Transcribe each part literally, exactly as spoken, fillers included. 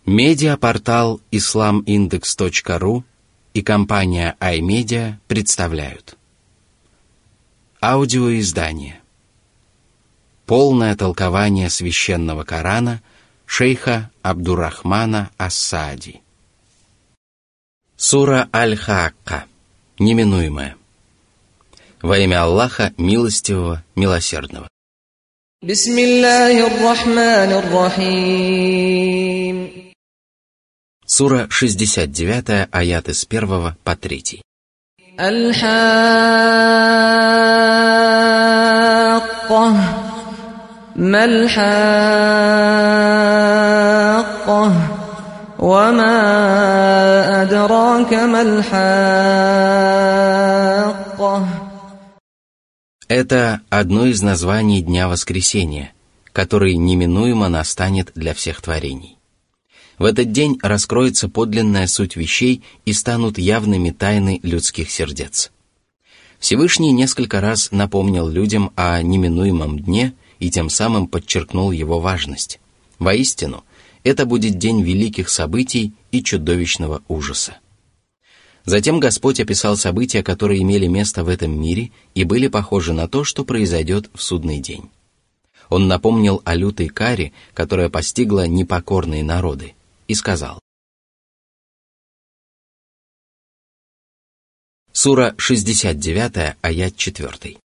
Медиапортал ислам индекс точка ру и компания iMedia представляют аудиоиздание «Полное толкование священного Корана» шейха Абдуррахмана ас-Саади. Сура Аль-Хаакка. Неминуемое. Во имя Аллаха, милостивого, милосердного. Бисмиллахир-рахманир-рахим. Сура шестьдесят девять, аяты с первого по третий. Аль-Хаакка. Маль-Хаакка. Ва ма адрака маль-Хаакка. Это одно из названий Дня Воскресения, который неминуемо настанет для всех творений. В этот день раскроется подлинная суть вещей и станут явными тайны людских сердец. Всевышний несколько раз напомнил людям о неминуемом дне и тем самым подчеркнул его важность. Воистину, это будет день великих событий и чудовищного ужаса. Затем Господь описал события, которые имели место в этом мире и были похожи на то, что произойдет в судный день. Он напомнил о лютой каре, которая постигла непокорные народы, и сказал. Сура шестьдесят девять, аят четыре.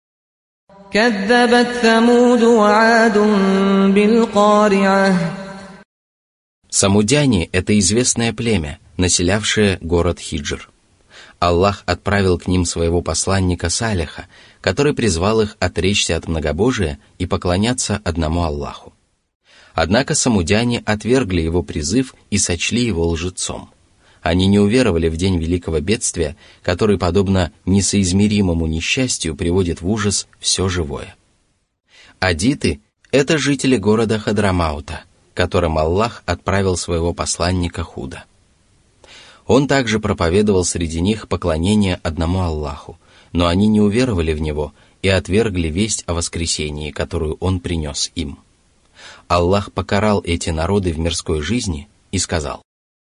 Самудяне – это известное племя, населявшее город Хиджр. Аллах отправил к ним своего посланника Салиха, который призвал их отречься от многобожия и поклоняться одному Аллаху. Однако самудяне отвергли его призыв и сочли его лжецом. Они не уверовали в день великого бедствия, который, подобно несоизмеримому несчастью, приводит в ужас все живое. Адиты – это жители города Хадрамаута, которым Аллах отправил своего посланника Худа. Он также проповедовал среди них поклонение одному Аллаху, но они не уверовали в него и отвергли весть о воскресении, которую он принес им. Аллах покарал эти народы в мирской жизни и сказал.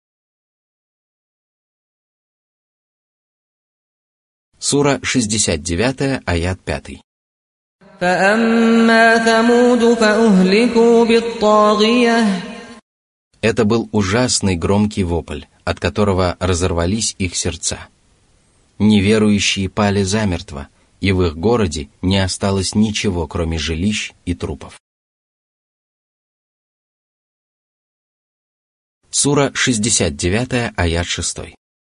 Сура шестьдесят девять, аят пять. Это был ужасный громкий вопль, от которого разорвались их сердца. Неверующие пали замертво, и в их городе не осталось ничего, кроме жилищ и трупов. Сура шестьдесят девять, аят шесть.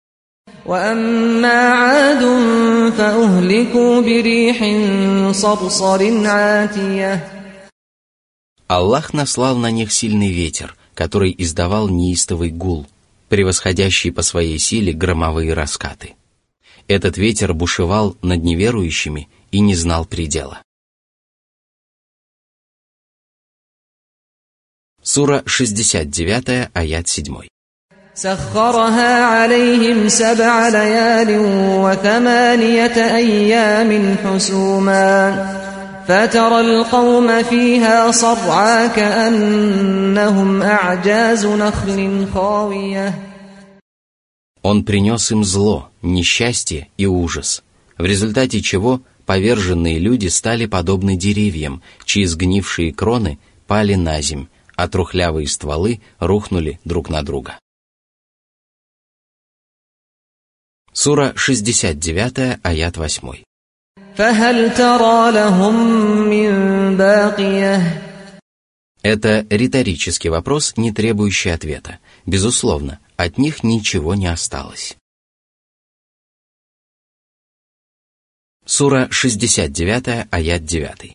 Аллах наслал на них сильный ветер, который издавал неистовый гул, превосходящий по своей силе громовые раскаты. Этот ветер бушевал над неверующими и не знал предела. Сура шестьдесят девять, аят семь. سخرها عليهم سبع ليال وثمانية أيام حسوما فترى القوم فيها صرعى كأنهم أعجاز نخل خاوية. Он принес им зло, несчастье и ужас, в результате чего поверженные люди стали подобны деревьям, чьи сгнившие кроны пали на земь, а трухлявые стволы рухнули друг на друга. Сура шестьдесят девять, аят восемь. Это риторический вопрос, не требующий ответа. Безусловно, от них ничего не осталось. Сура шестьдесят девять, аят девять.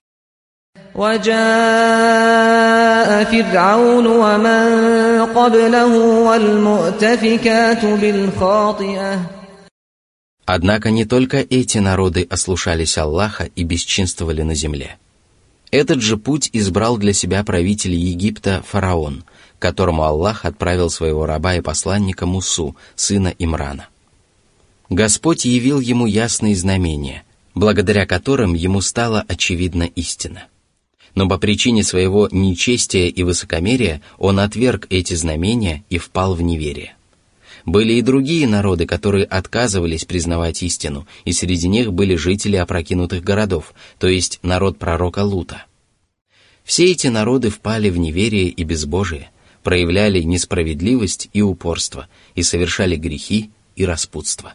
وجاء فرعون ومن قبله والمؤتفكات بالخاطئة. Однако не только эти народы ослушались Аллаха и бесчинствовали на земле. Этот же путь избрал для себя правитель Египта фараон, которому Аллах отправил своего раба и посланника Мусу, сына Имрана. Господь явил ему ясные знамения, благодаря которым ему стала очевидна истина. Но по причине своего нечестия и высокомерия он отверг эти знамения и впал в неверие. Были и другие народы, которые отказывались признавать истину, и среди них были жители опрокинутых городов, то есть народ пророка Лута. Все эти народы впали в неверие и безбожие, проявляли несправедливость и упорство, и совершали грехи и распутство.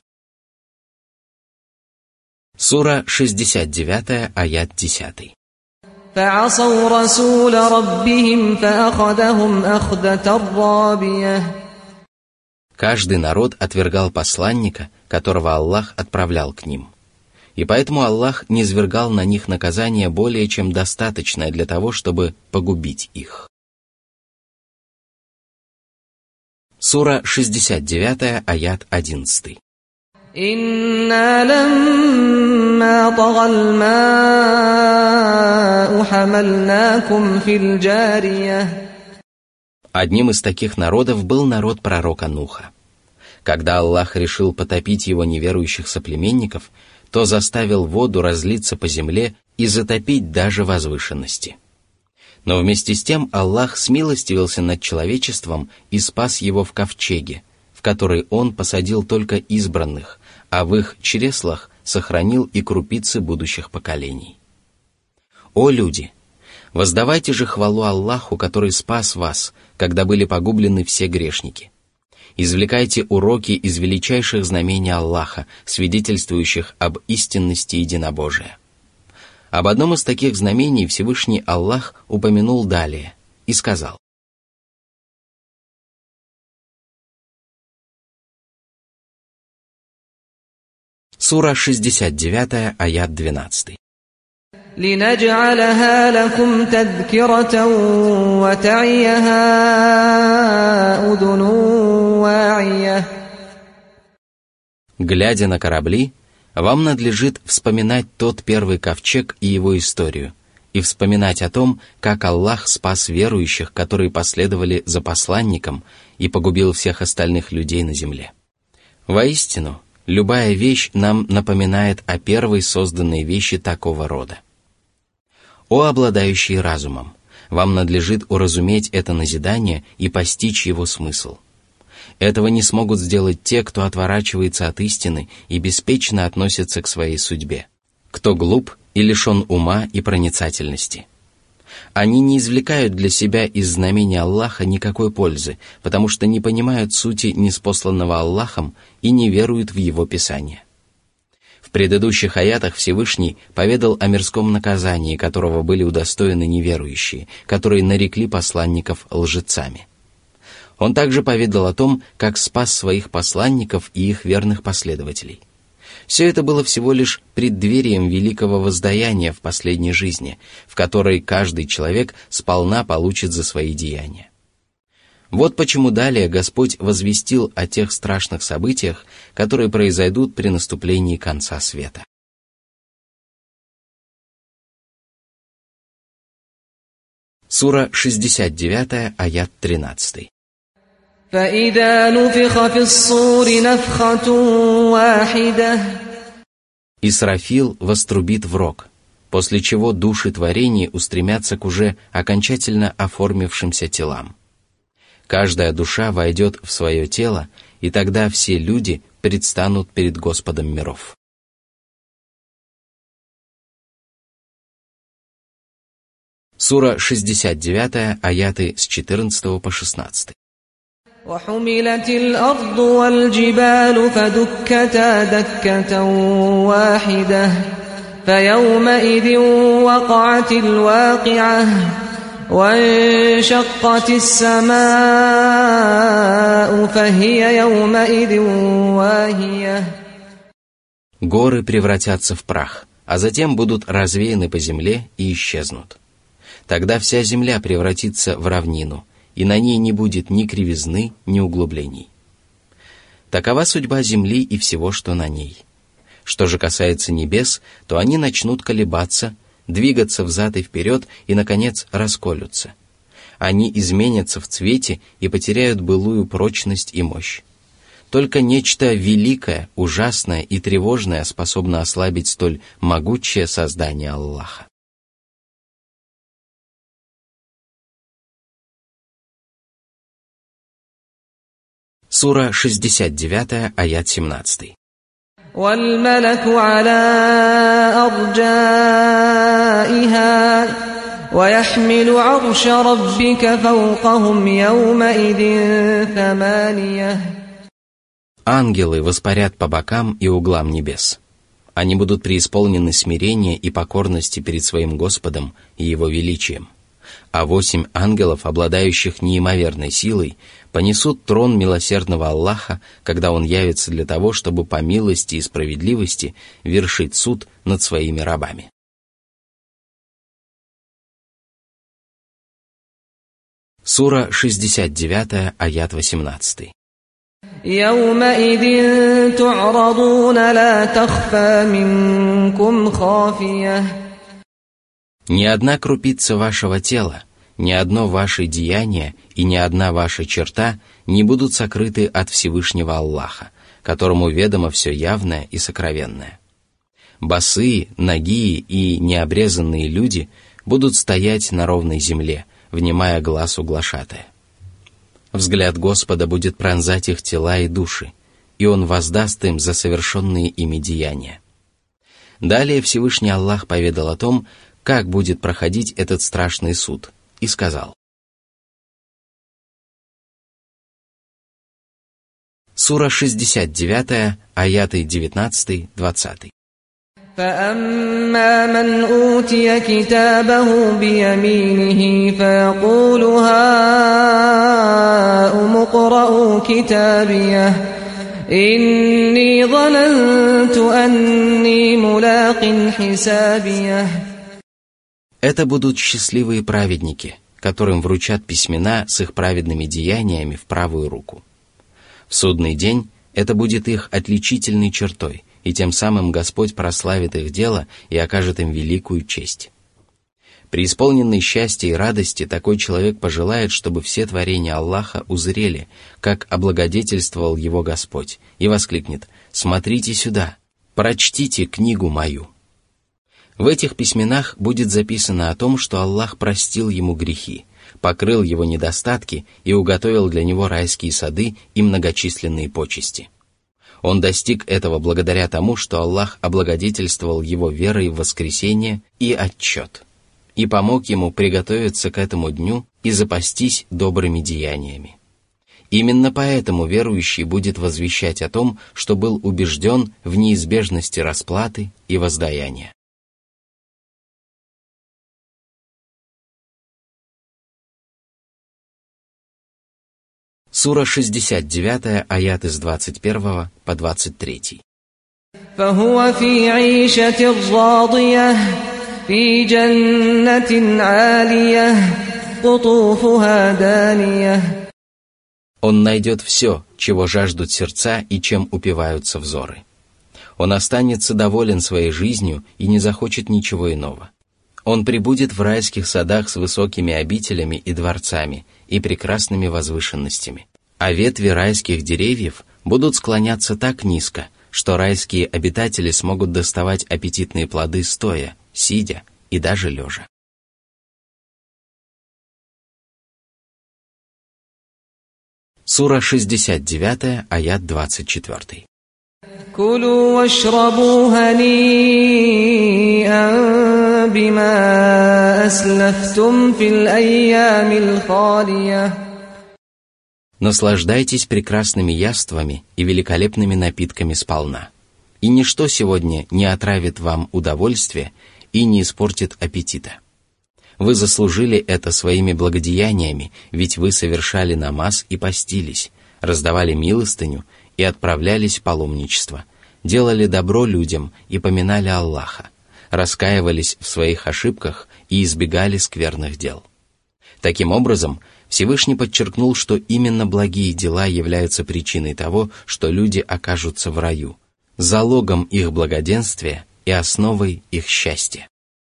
Сура шестьдесят девять, аят десять. فَعَصَوْا رَسُولَ رَبِّهِمْ فَأَخَذَهُمْ أَخْذَةً رَّابِيَةً. Каждый народ отвергал посланника, которого Аллах отправлял к ним. И поэтому Аллах низвергал на них наказание более чем достаточное для того, чтобы погубить их. Сура шестьдесят девять, аят одиннадцать. إِنَّا لَمَّا طَغَى الْمَاءُ حَمَلْنَاكُمْ فِي الْجَارِيَةِ. Одним из таких народов был народ пророка Нуха. Когда Аллах решил потопить его неверующих соплеменников, то заставил воду разлиться по земле и затопить даже возвышенности. Но вместе с тем Аллах смилостивился над человечеством и спас его в ковчеге, в который Он посадил только избранных, а в их чреслах сохранил и крупицы будущих поколений. О люди! Воздавайте же хвалу Аллаху, который спас вас, когда были погублены все грешники. Извлекайте уроки из величайших знамений Аллаха, свидетельствующих об истинности единобожия. Об одном из таких знамений Всевышний Аллах упомянул далее и сказал: Сура шестьдесят девять, аят двенадцать. لِنَجْعَلَهَا لَكُمْ تَذْكِرَةً وَتَعِيَهَا أُذُنٌ وَاعِيَةٌ. Глядя на корабли, вам надлежит вспоминать тот первый ковчег и его историю, и вспоминать о том, как Аллах спас верующих, которые последовали за посланником, и погубил всех остальных людей на земле. Воистину, любая вещь нам напоминает о первой созданной вещи такого рода. О обладающие разумом, вам надлежит уразуметь это назидание и постичь его смысл. Этого не смогут сделать те, кто отворачивается от истины и беспечно относится к своей судьбе, кто глуп и лишен ума и проницательности. Они не извлекают для себя из знамения Аллаха никакой пользы, потому что не понимают сути ниспосланного Аллахом и не веруют в Его Писание. В предыдущих аятах Всевышний поведал о мирском наказании, которого были удостоены неверующие, которые нарекли посланников лжецами. Он также поведал о том, как спас своих посланников и их верных последователей. Все это было всего лишь преддверием великого воздаяния в последней жизни, в которой каждый человек сполна получит за свои деяния. Вот почему далее Господь возвестил о тех страшных событиях, которые произойдут при наступлении конца света. Сура шестьдесят девять, аят тринадцать. فَإِذَا نُفِخَ فِي الصُّورِ نَفْخَةٌ وَاحِدَةٌ. Исрафил вострубит в рог, после чего души творений устремятся к уже окончательно оформившимся телам. Каждая душа войдет в свое тело, и тогда все люди предстанут перед Господом миров. Сура шестьдесят девять, аяты с четырнадцатого по шестнадцатый. وَحُمِلَتِ الْأَرْضُ وَالْجِبَالُ فَدُكَّتَا دَكَّةً وَاحِدَةً فَيَوْمَئِذٍ وَقَعَتِ الْوَاقِعَةُ وَانشَقَّتِ السَّمَاءُ فَهِيَ يَوْمَئِذٍ وَاهِيَةٌ. Горы превратятся в прах, а затем будут развеяны по земле и исчезнут. Тогда вся земля превратится в равнину, и на ней не будет ни кривизны, ни углублений. Такова судьба земли и всего, что на ней. Что же касается небес, то они начнут колебаться, двигаться взад и вперед и, наконец, расколются. Они изменятся в цвете и потеряют былую прочность и мощь. Только нечто великое, ужасное и тревожное способно ослабить столь могучее создание Аллаха. Сура шестьдесят девять, аят семнадцать. وَالْمَلَكُ عَلَى أَرْجَائِهَا وَيَحْمِلُ عَرْشَ رَبِّكَ فَوْقَهُمْ يَوْمَئِذٍ ثَمَانِيَةٌ. Ангелы воспарят по бокам и углам небес. Они будут преисполнены смирения и покорности перед своим Господом и Его величием. А восемь ангелов, обладающих неимоверной силой, понесут трон милосердного Аллаха, когда Он явится для того, чтобы по милости и справедливости вершить суд над своими рабами. Сура шестьдесят девять, аят восемнадцать. يَوْمَئِذٍ تُعْرَضُونَ لَا تَخْفَى مِنكُمْ خَافِيَةٌ. Ни одна крупица вашего тела, ни одно ваше деяние и ни одна ваша черта не будут сокрыты от Всевышнего Аллаха, которому ведомо все явное и сокровенное. Босые, нагие и необрезанные люди будут стоять на ровной земле, внимая глазу глашатая. Взгляд Господа будет пронзать их тела и души, и Он воздаст им за совершенные ими деяния. Далее Всевышний Аллах поведал о том, как будет проходить этот страшный суд, и сказал. Сура шестьдесят девять, аяты девятнадцать-двадцать. فَأَمَّا مَنْ أُوتِيَ كِتَابَهُ بِيَمِينِهِ فَيَقُولُ هَاؤُمُ اقْرَءُوا كِتَابِيَهْ إِنِّي ظَنَنْتُ أَنِّي مُلَاقٍ حِسَابِيَهْ. Это будут счастливые праведники, которым вручат письмена с их праведными деяниями в правую руку. В судный день это будет их отличительной чертой, и тем самым Господь прославит их дело и окажет им великую честь. Преисполненный счастья и радости такой человек пожелает, чтобы все творения Аллаха узрели, как облагодетельствовал его Господь, и воскликнет: «Смотрите сюда, прочтите книгу мою». В этих письменах будет записано о том, что Аллах простил ему грехи, покрыл его недостатки и уготовил для него райские сады и многочисленные почести. Он достиг этого благодаря тому, что Аллах облагодетельствовал его верой в воскресение и отчет, и помог ему приготовиться к этому дню и запастись добрыми деяниями. Именно поэтому верующий будет возвещать о том, что был убежден в неизбежности расплаты и воздаяния. Сура шестьдесят девять, аяты с двадцать первого по двадцать третий. فَهُوَ فِي عِيشَةٍ رَاضِيَةٍ فِي جَنَّةٍ عَالِيَةٍ قُطُوفُهَا دَانِيَةٌ. Он найдет все, чего жаждут сердца и чем упиваются взоры. Он останется доволен своей жизнью и не захочет ничего иного. Он пребудет в райских садах с высокими обителями и дворцами и прекрасными возвышенностями. А ветви райских деревьев будут склоняться так низко, что райские обитатели смогут доставать аппетитные плоды стоя, сидя и даже лежа. Сура шестьдесят девять, аят двадцать четыре. كُلُوا وَاشْرَبُوا هَنِيئًا بِمَا أَسْلَفْتُمْ فِي الْأَيَّامِ الْخَالِيَةِ. Наслаждайтесь прекрасными яствами и великолепными напитками сполна, и ничто сегодня не отравит вам удовольствие и не испортит аппетита. Вы заслужили это своими благодеяниями, ведь вы совершали намаз и постились, раздавали милостыню и отправлялись в паломничество, делали добро людям и поминали Аллаха, раскаивались в своих ошибках и избегали скверных дел. Таким образом, Всевышний подчеркнул, что именно благие дела являются причиной того, что люди окажутся в раю, залогом их благоденствия и основой их счастья.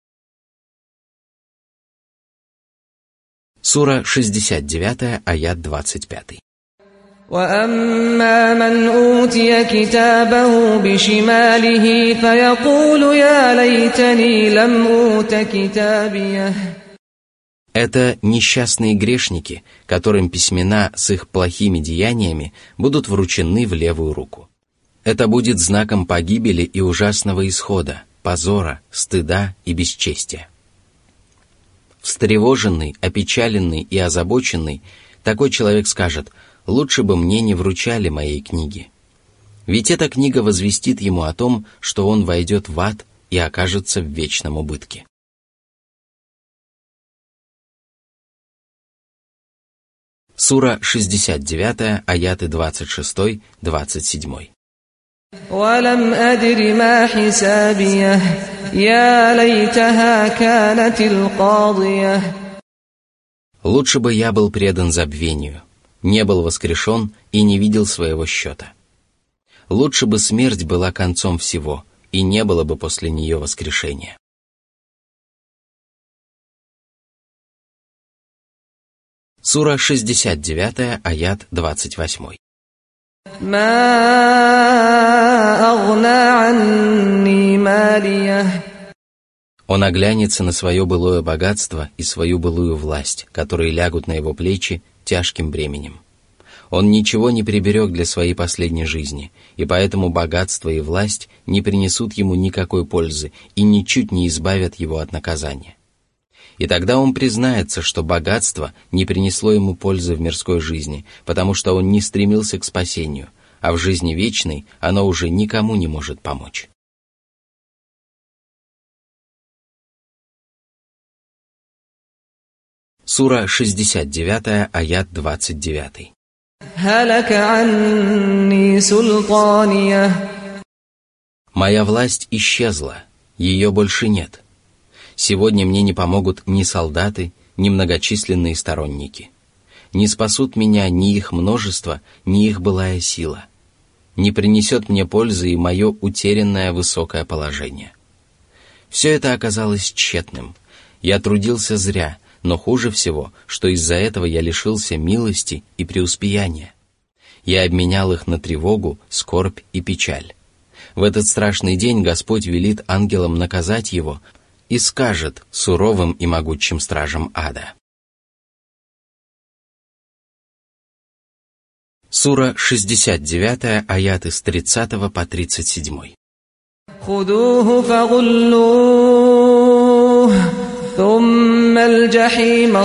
Сура шестьдесят девять, аят двадцать пять. وَأَمَّا مَنْ أُوتِيَ كِتَابَهُ بِشِمَالِهِ فَيَقُولُ يَا لَيْتَنِي لَمْ أُوتَ كِتَابِيَهْ Это несчастные грешники, которым письмена с их плохими деяниями будут вручены в левую руку. Это будет знаком погибели и ужасного исхода, позора, стыда и бесчестия. Встревоженный, опечаленный и озабоченный, такой человек скажет: «Лучше бы мне не вручали моей книги». Ведь эта книга возвестит ему о том, что он войдет в ад и окажется в вечном убытке. Сура шестьдесят девять, аяты двадцать шесть — двадцать семь. وَلَمْ أَدْرِ مَا حِسَابِيَهْ يَا لَيْتَهَا كَانَتِ الْقَاضِيَةَ. Лучше бы я был предан забвению, не был воскрешен и не видел своего счета. Лучше бы смерть была концом всего, и не было бы после нее воскрешения. Сура шестьдесят девять, аят двадцать восемь. مَا أَغْنَى عَنِّي مَالِيَهْ. Он оглянется на свое былое богатство и свою былую власть, которые лягут на его плечи тяжким бременем. Он ничего не приберег для своей последней жизни, и поэтому богатство и власть не принесут ему никакой пользы и ничуть не избавят его от наказания. И тогда он признается, что богатство не принесло ему пользы в мирской жизни, потому что он не стремился к спасению, а в жизни вечной оно уже никому не может помочь. Сура шестьдесят девять, аят двадцать девять. هَلَكَ عَنِّي سُلْطَانِيَهْ. «Моя власть исчезла, ее больше нет. Сегодня мне не помогут ни солдаты, ни многочисленные сторонники. Не спасут меня ни их множество, ни их былая сила. Не принесет мне пользы и мое утерянное высокое положение. Все это оказалось тщетным. Я трудился зря, но хуже всего, что из-за этого я лишился милости и преуспеяния. Я обменял их на тревогу, скорбь и печаль. В этот страшный день Господь велит ангелам наказать его и скажет суровым и могучим стражам ада». Сура шестьдесят девять, аяты с тридцатого по тридцать семь. خُذُوهُ فَغُلُّوهُ ثُمَّ الْجَحِيمَ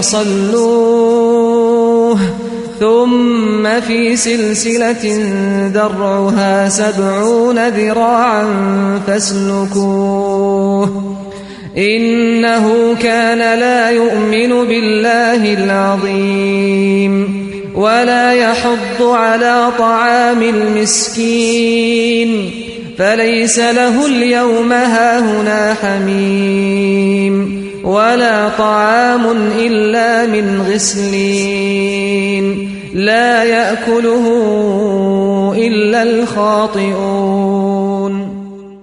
صَلُّوهُ ثُمَّ فِي سِلْسِلَةٍ ذَرْعُهَا سَبْعُونَ ذِرَاعًا فَاسْلُكُوهُ إِنَّهُ كَانَ لَا يُؤْمِنُ بِاللَّهِ الْعَظِيمِ وَلَا يَحُضُّ عَلَى طَعَامِ الْمِسْكِينِ فَلَيْسَ لَهُ الْيَوْمَ هَاهُنَا حَمِيمٌ وَلَا طَعَامٌ إِلَّا مِنْ غِسْلِينٍ لَا يَأْكُلُهُ إِلَّا الْخَاطِئُونَ.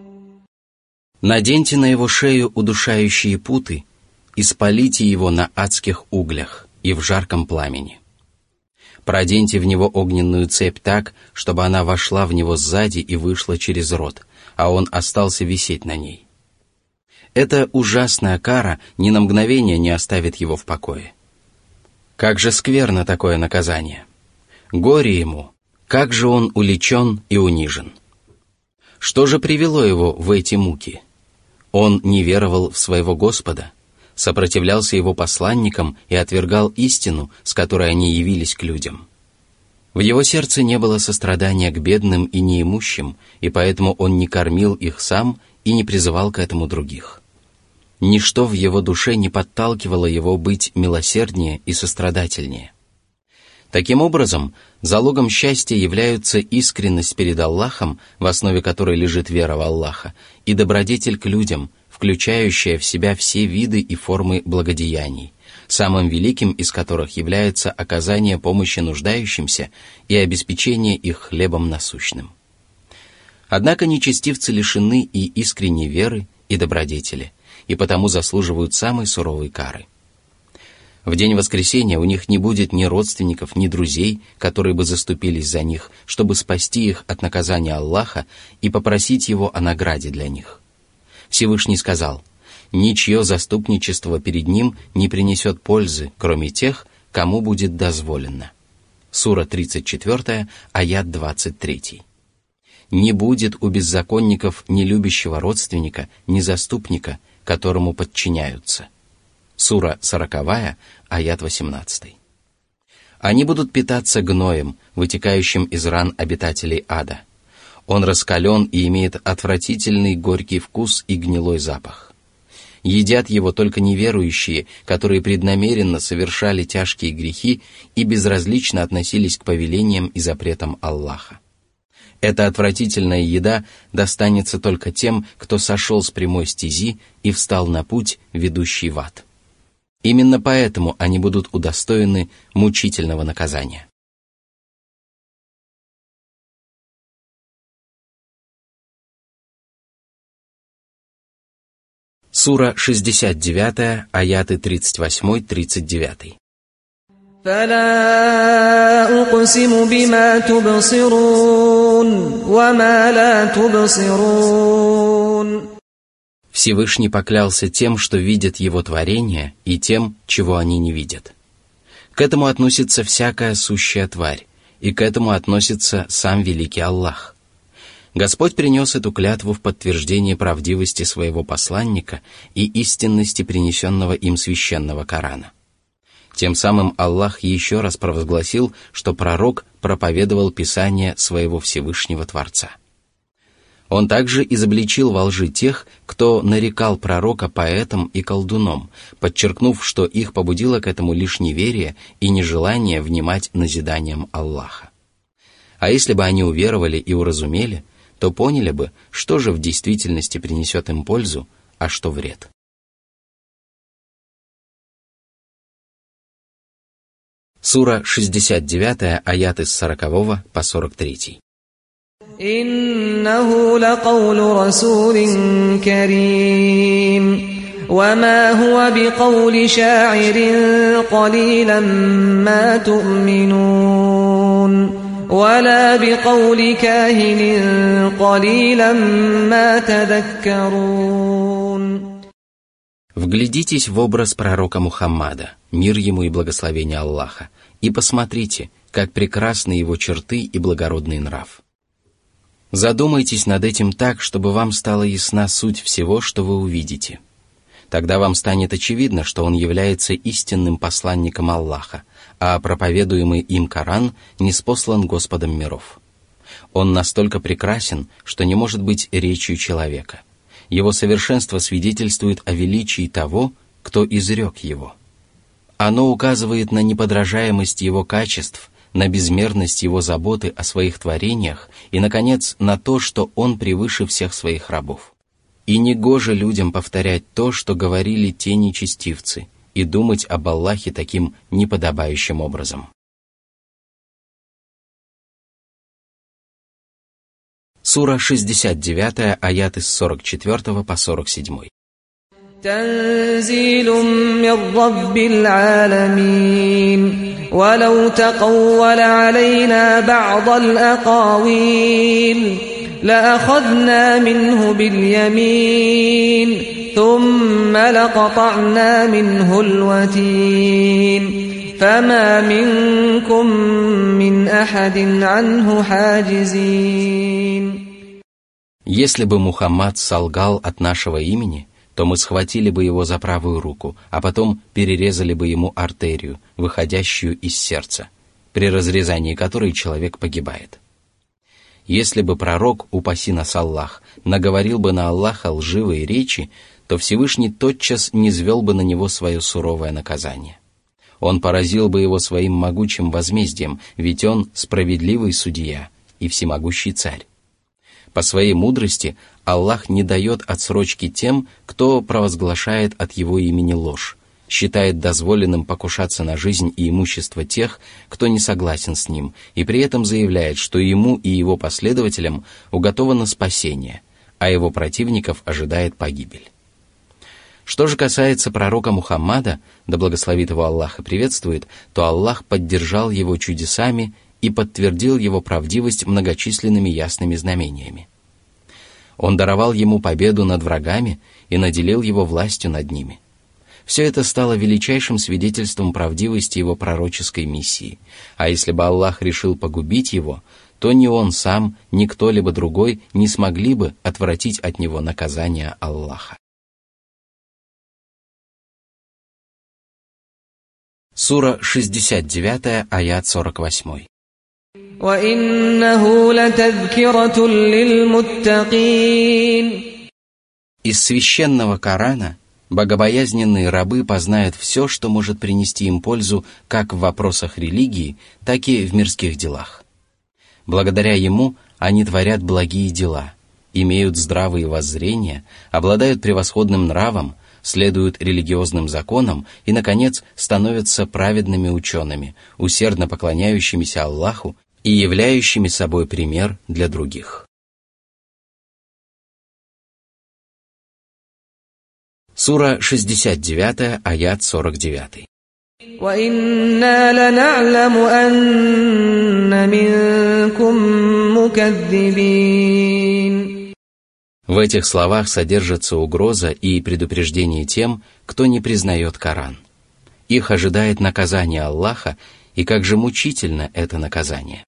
Наденьте на его шею удушающие путы и спалите его на адских углях и в жарком пламени. Проденьте в него огненную цепь так, чтобы она вошла в него сзади и вышла через рот, а он остался висеть на ней. Эта ужасная кара ни на мгновение не оставит его в покое. Как же скверно такое наказание! Горе ему! Как же он уличен и унижен! Что же привело его в эти муки? Он не веровал в своего Господа, сопротивлялся его посланникам и отвергал истину, с которой они явились к людям. В его сердце не было сострадания к бедным и неимущим, и поэтому он не кормил их сам и не призывал к этому других. Ничто в его душе не подталкивало его быть милосерднее и сострадательнее. Таким образом, залогом счастья являются искренность перед Аллахом, в основе которой лежит вера в Аллаха, и добродетель к людям, включающая в себя все виды и формы благодеяний, самым великим из которых является оказание помощи нуждающимся и обеспечение их хлебом насущным. Однако нечестивцы лишены и искренней веры, и добродетели, и потому заслуживают самой суровой кары. В день воскресения у них не будет ни родственников, ни друзей, которые бы заступились за них, чтобы спасти их от наказания Аллаха и попросить Его о награде для них. Всевышний сказал: Ничье заступничество перед ним не принесет пользы, кроме тех, кому будет дозволено. Сура тридцать четыре, аят двадцать три. Не будет у беззаконников ни любящего родственника, ни заступника, которому подчиняются. Сура сорок, аят восемнадцать. Они будут питаться гноем, вытекающим из ран обитателей ада. Он раскален и имеет отвратительный горький вкус и гнилой запах. Едят его только неверующие, которые преднамеренно совершали тяжкие грехи и безразлично относились к повелениям и запретам Аллаха. Эта отвратительная еда достанется только тем, кто сошел с прямой стези и встал на путь, ведущий в ад. Именно поэтому они будут удостоены мучительного наказания. Сура шестьдесят девять, аяты тридцать восемь тридцать девять. فلا أقسم بما تبصرون وما لا تبصرون. Всевышний поклялся тем, что видят его творения, и тем, чего они не видят. К этому относится всякая сущая тварь, и к этому относится сам великий Аллах. Господь принес эту клятву в подтверждение правдивости своего посланника и истинности принесенного им священного Корана. Тем самым Аллах еще раз провозгласил, что пророк проповедовал Писание своего Всевышнего Творца. Он также изобличил во лжи тех, кто нарекал пророка поэтом и колдуном, подчеркнув, что их побудило к этому лишь неверие и нежелание внимать назиданиям Аллаха. А если бы они уверовали и уразумели, то поняли бы, что же в действительности принесет им пользу, а что вред. Сура шестьдесят девять, аяты с сорокового по сорок третий. إنه لقول رسول كريم وما هو بقول شاعر قليلا ما تؤمنون ولا بقول كاهن قليلا ما تذكرون. Вглядитесь в образ пророка Мухаммада, мир ему и благословение Аллаха, и посмотрите, как прекрасны его черты и благородный нрав. Задумайтесь над этим так, чтобы вам стала ясна суть всего, что вы увидите. Тогда вам станет очевидно, что он является истинным посланником Аллаха, а проповедуемый им Коран ниспослан Господом миров. Он настолько прекрасен, что не может быть речью человека. Его совершенство свидетельствует о величии того, кто изрек его. Оно указывает на неподражаемость его качеств, на безмерность его заботы о своих творениях и, наконец, на то, что он превыше всех своих рабов. И негоже людям повторять то, что говорили те нечестивцы, и думать об Аллахе таким неподобающим образом. Сура шестьдесят девять, аяты с сорок четыре по сорок семь. تنزيل من رب العالمين ولو تقول علينا بعض الأقاويل لأخذنا منه باليمين ثم لقطعنا منه الوتين فما منكم من أحد عنه حاجزين. Если бы Мухаммад солгал от нашего имени, то мы схватили бы его за правую руку, а потом перерезали бы ему артерию, выходящую из сердца, при разрезании которой человек погибает. Если бы пророк, упаси нас Аллах, наговорил бы на Аллаха лживые речи, то Всевышний тотчас низвел бы на него свое суровое наказание. Он поразил бы его своим могучим возмездием, ведь он справедливый судья и всемогущий царь. По своей мудрости Аллах не дает отсрочки тем, кто провозглашает от его имени ложь, считает дозволенным покушаться на жизнь и имущество тех, кто не согласен с ним, и при этом заявляет, что ему и его последователям уготовано спасение, а его противников ожидает погибель. Что же касается пророка Мухаммада, да благословит его Аллах и приветствует, то Аллах поддержал его чудесами и подтвердил его правдивость многочисленными ясными знамениями. Он даровал ему победу над врагами и наделил его властью над ними. Все это стало величайшим свидетельством правдивости его пророческой миссии, а если бы Аллах решил погубить его, то ни он сам, ни кто-либо другой не смогли бы отвратить от него наказание Аллаха. Сура шестьдесят девять, аят сорок восемь. وَإِنَّهُ لَتَذْكِرَةٌ لِّلْمُتَّقِينَ. Из священного Корана богобоязненные рабы познают все, что может принести им пользу как в вопросах религии, так и в мирских делах. Благодаря ему они творят благие дела, имеют здравые воззрения, обладают превосходным нравом, следуют религиозным законам и, наконец, становятся праведными учеными, усердно поклоняющимися Аллаху и являющими собой пример для других. Сура шестьдесят девять, аят сорок девять. وَإِنَّا لَنَعْلَمُ أَنَّ مِنكُم مُّكَذِّبِينَ. В этих словах содержится угроза и предупреждение тем, кто не признает Коран. Их ожидает наказание Аллаха, и как же мучительно это наказание.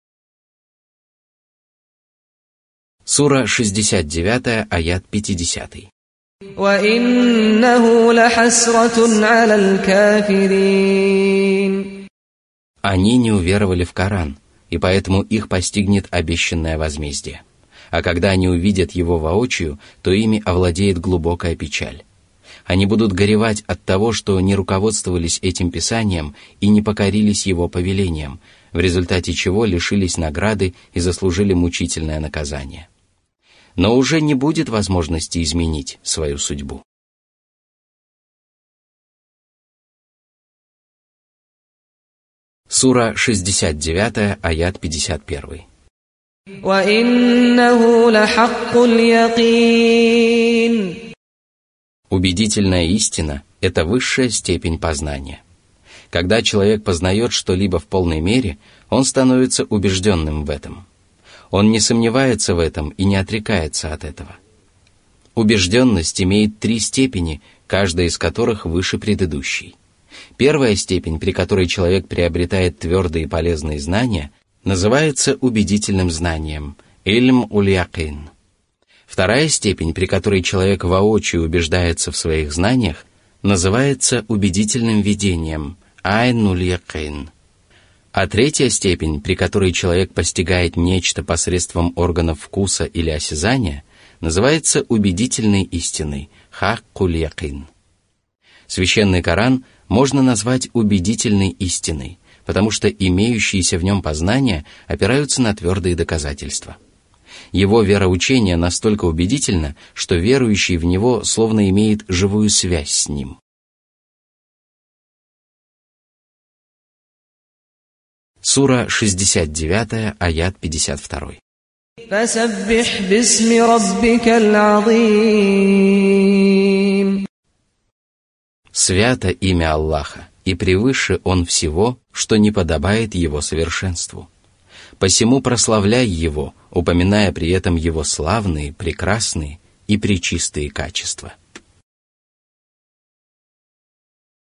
Сура шестьдесят девять, аят пятьдесят. وَإِنَّهُ لَحَسْرَةٌ عَلَى الْكَافِرِينَ. Они не уверовали в Коран, и поэтому их постигнет обещанное возмездие. А когда они увидят его воочию, то ими овладеет глубокая печаль. Они будут горевать от того, что не руководствовались этим писанием и не покорились его повелениям, в результате чего лишились награды и заслужили мучительное наказание. Но уже не будет возможности изменить свою судьбу. Сура шестьдесят девять, аят пятьдесят один. وَإِنَّهُ لَحَقُّ الْيَقِينِ. Убедительная истина – это высшая степень познания. Когда человек познает что-либо в полной мере, он становится убежденным в этом. Он не сомневается в этом и не отрекается от этого. Убежденность имеет три степени, каждая из которых выше предыдущей. Первая степень, при которой человек приобретает твердые и полезные знания, называется убедительным знанием – ильм уль-якин. Вторая степень, при которой человек воочию убеждается в своих знаниях, называется убедительным видением – айн уль-якин. А третья степень, при которой человек постигает нечто посредством органов вкуса или осязания, называется убедительной истиной – хаккуль-якин. Священный Коран можно назвать убедительной истиной, потому что имеющиеся в нем познания опираются на твердые доказательства. Его вероучение настолько убедительно, что верующий в него словно имеет живую связь с ним. Сура шестьдесят девять, аят пятьдесят два. فَسَبِّحْ بِاسْمِ رَبِّكَ الْعَظِيمِ. Свято имя Аллаха, и превыше Он всего, что не подобает Его совершенству. Посему прославляй Его, упоминая при этом Его славные, прекрасные и пречистые качества.